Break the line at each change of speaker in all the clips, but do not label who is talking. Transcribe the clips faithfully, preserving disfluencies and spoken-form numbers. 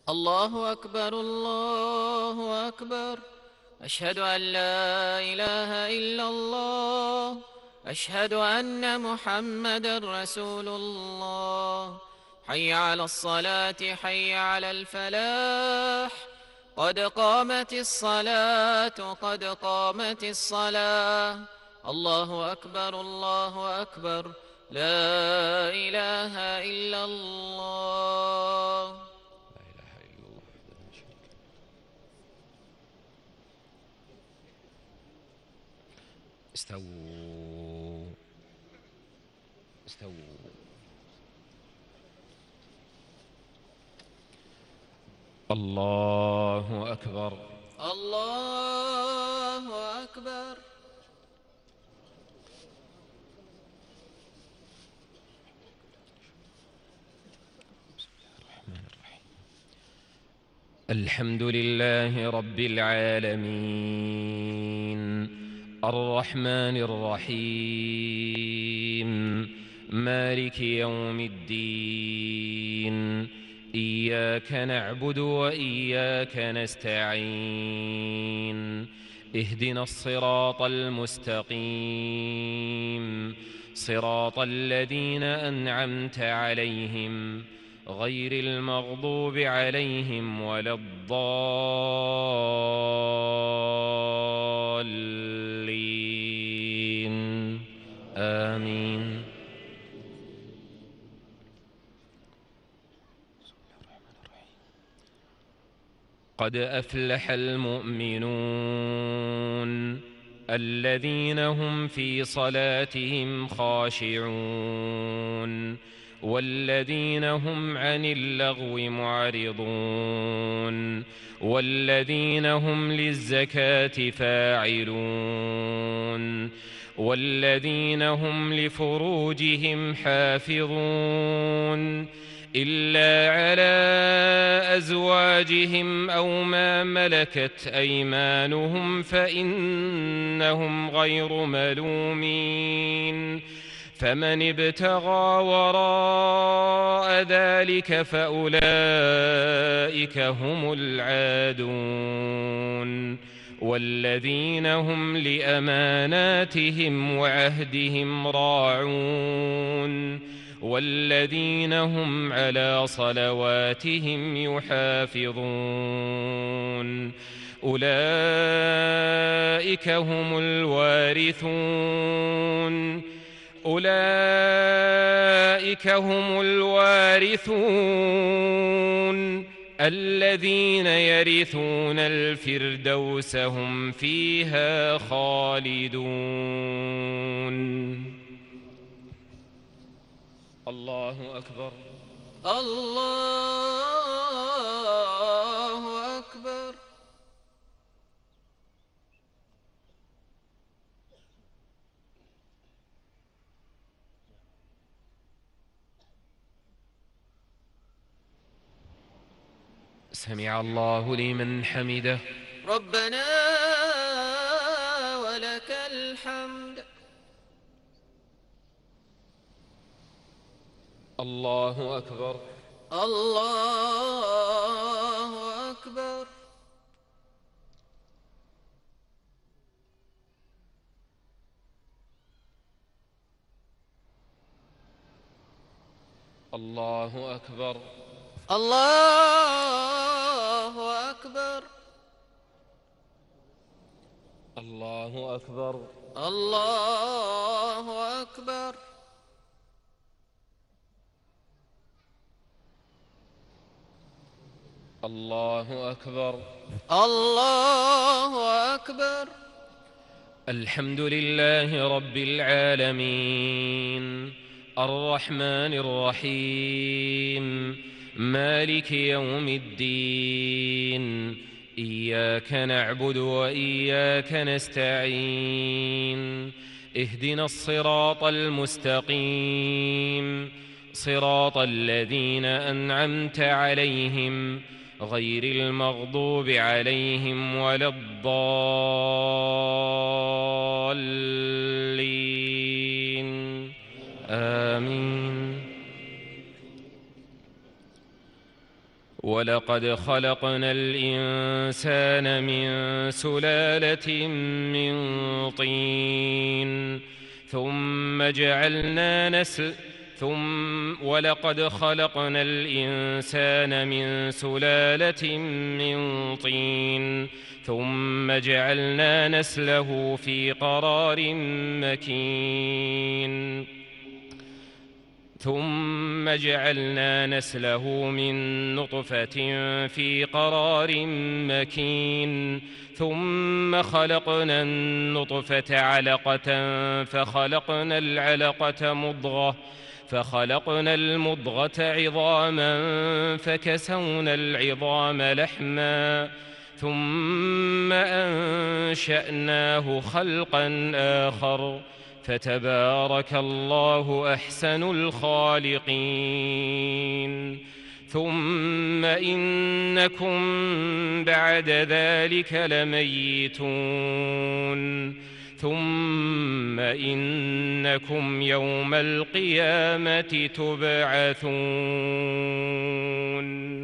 الله أكبر الله أكبر. أشهد أن لا إله إلا الله. أشهد أن محمدا رسول الله. حي على الصلاة حي على الفلاح. قد قامت الصلاة قد قامت الصلاة. الله أكبر الله أكبر. لا إله إلا الله.
لا إله إلا الله وحده لا شريك له. استووا استووا. الله أكبر.
الله أكبر.
الحمد لله رب العالمين الرحمن الرحيم مالك يوم الدين. إياك نعبد وإياك نستعين. اهدنا الصراط المستقيم صراط الذين أنعمت عليهم غير المغضوب عليهم ولا الضالين. آمين. قد أفلح المؤمنون الذين هم في صلاتهم خاشعون والذين هم عن اللغو معرضون والذين هم للزكاة فاعلون والذين هم لفروجهم حافظون إلا على أزواجهم أو ما ملكت أيمانهم فإنهم غير ملومين. فمن ابتغى وراء ذلك فأولئك هم العادون والذين هم لأماناتهم وعهدهم راعون والذين هم على صلواتهم يحافظون. أولئك هم الوارثون أولئك هم الوارثون الذين يرثون الفردوس هم فيها خالدون. الله أكبر.
الله أكبر.
سمع الله لمن حمده.
ربنا ولك الحمد.
الله أكبر.
الله أكبر.
الله أكبر.
الله أكبر.
الله أكبر.
الله أكبر.
الله أكبر.
الله أكبر.
الحمد لله رب العالمين الرحمن الرحيم مالك يوم الدين. إياك نعبد وإياك نستعين. اهدنا الصراط المستقيم صراط الذين أنعمت عليهم غير المغضوب عليهم ولا الضالين. آمين. ولقد خلقنا الإنسان من سلالة من طين ثم جعلنا نسل ثم ولقد خلقنا الإنسان من سلالة من طين ثم جعلنا نسله في قرار مكين ثم جعلنا نسله من نطفة في قرار مكين ثم خلقنا النطفة علقة فخلقنا العلقة مضغة فخلقنا المضغة عظاما فكسونا العظام لحما ثم أنشأناه خلقا آخر فتبارك الله أحسن الخالقين ثم إنكم بعد ذلك لميتون ثم إنكم يوم القيامة تبعثون.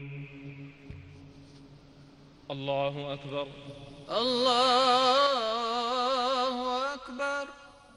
الله أكبر.
الله أكبر.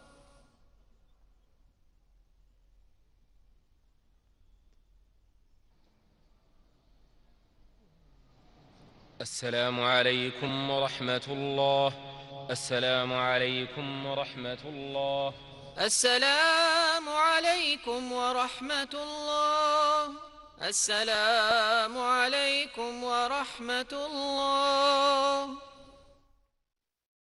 السلام عليكم ورحمة الله. السلام عليكم ورحمة الله.
السلام عليكم ورحمة الله. السلام عليكم ورحمة الله.